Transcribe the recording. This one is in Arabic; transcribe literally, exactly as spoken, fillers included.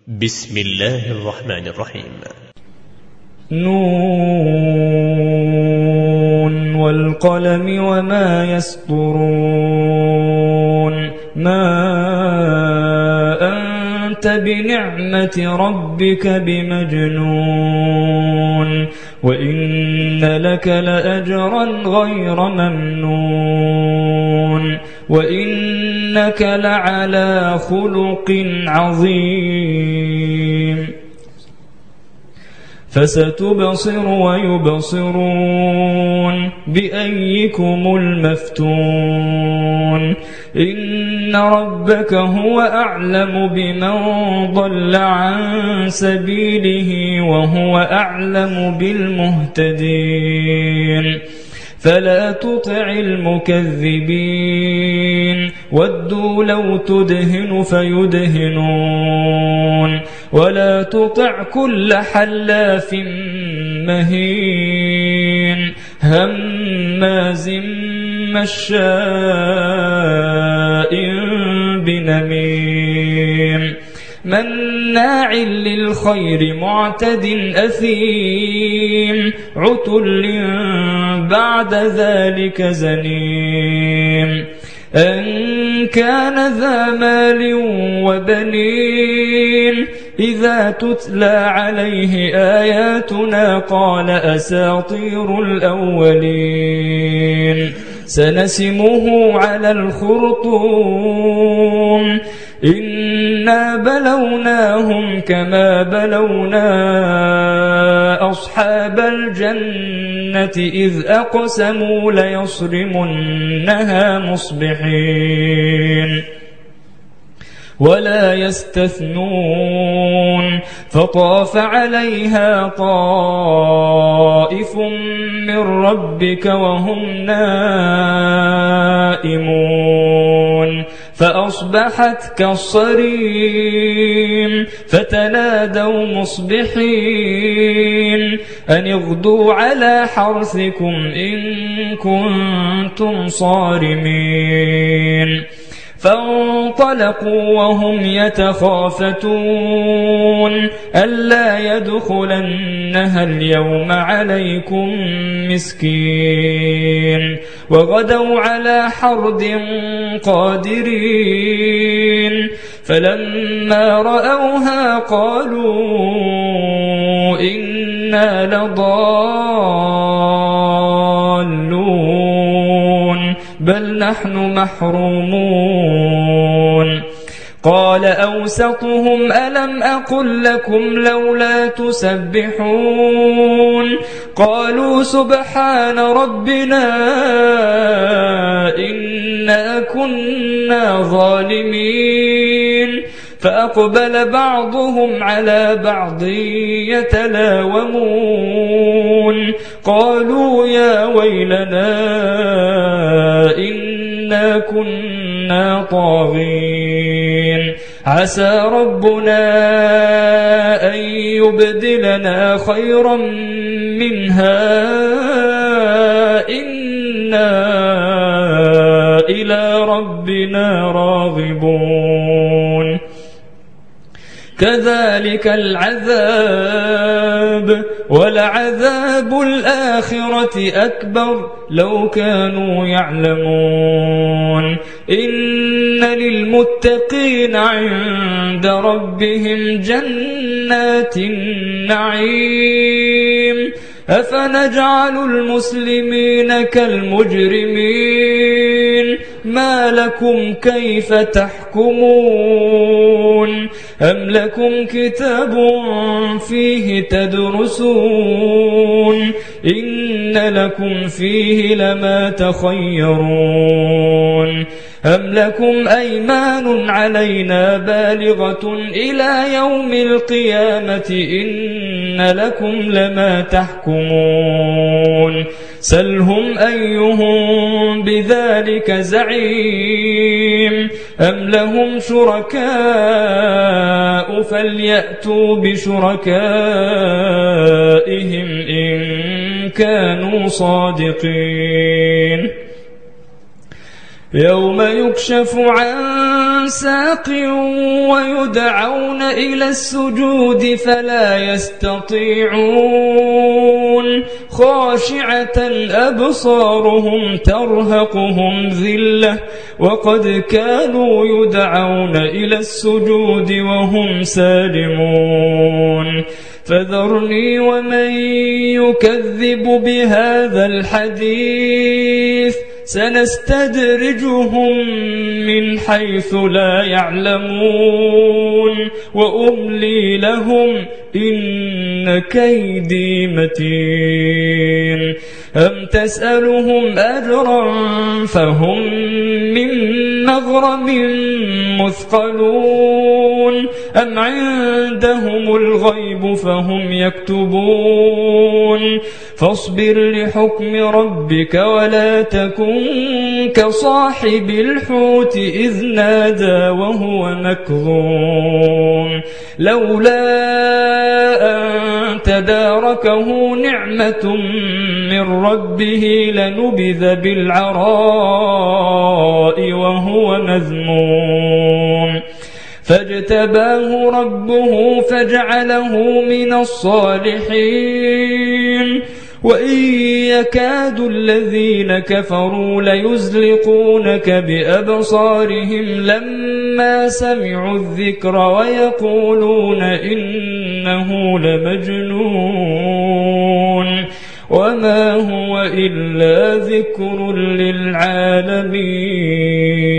بسم الله الرحمن الرحيم. نون والقلم وما يسطرون ما أنت بنعمة ربك بمجنون وإن لك لأجرا غير ممنون وإنك لعلى خلق عظيم فستبصر ويبصرون بأيكم المفتون إن ربك هو أعلم بمن ضل عن سبيله وهو أعلم بالمهتدين فلا تطع المكذبين ودوا لو تدهن فيدهنون ولا تطع كل حلاف مهين هماز مشاء بنميم مناع للخير معتد أثيم عتل بعد ذلك زنيم أن كان ذا مال وبنين إذا تتلى عليه آياتنا قال أساطير الأولين سنسمه على الخرطوم إنا بلوناهم كما بلونا أصحاب الجنة إذ أقسموا ليصرمنها مصبحين ولا يستثنون فطاف عليها طائف من ربك وهم نائمون فأصبحت كالصريم فتنادوا مصبحين أن اغدوا على حرثكم إن كنتم صارمين فانطلقوا وهم يتخافتون ألا يدخلنها اليوم عليكم مسكين وغدوا على حرد قادرين فلما رأوها قالوا إنا لضالون بل نحن محرومون قال أوسطهم ألم أقل لكم لولا تسبحون قالوا سبحان ربنا إنا كنا ظالمين فأقبل بعضهم على بعض يتلاومون قالوا يا ويلنا إنا كنا طاغين عسى ربنا أن يبدلنا خيرا منها إنا إلى ربنا راغبون كذلك العذاب ولعذاب الآخرة أكبر لو كانوا يعلمون إن للمتقين عند ربهم جنات النعيم أفنجعل المسلمين كالمجرمين ما لكم كيف تحكمون أم لكم كتاب فيه تدرسون إن لكم فيه لما تخيرون أم لكم أيمان علينا بالغة إلى يوم القيامة إن لكم لما تحكمون سلهم أيهم بذلك زعيم أم لهم شركاء فليأتوا بشركائهم إن كانوا صادقين يوم يكشف عن ساق ويدعون إلى السجود فلا يستطيعون خاشعة أبصارهم ترهقهم ذلة وقد كانوا يدعون إلى السجود وهم سالمون فذرني ومن يكذب بهذا الحديث سنستدرجهم من حيث لا يعلمون وأملي لهم إن كيدي متين أم تسألهم أجرا فهم من مغرم مثقلون أم عندهم الغيب فهم يكتبون فاصبر لحكم ربك ولا تكن كصاحب الحوت إذ نادى وهو مكظوم لولا أن تداركه نعمة من ربه لنبذ بالعراء وهو مذموم فاجتباه ربه فجعله من الصالحين وإن يكاد الذين كفروا ليزلقونك بأبصارهم لما سمعوا الذكر ويقولون إنه لمجنون وما هو إلا ذكر للعالمين.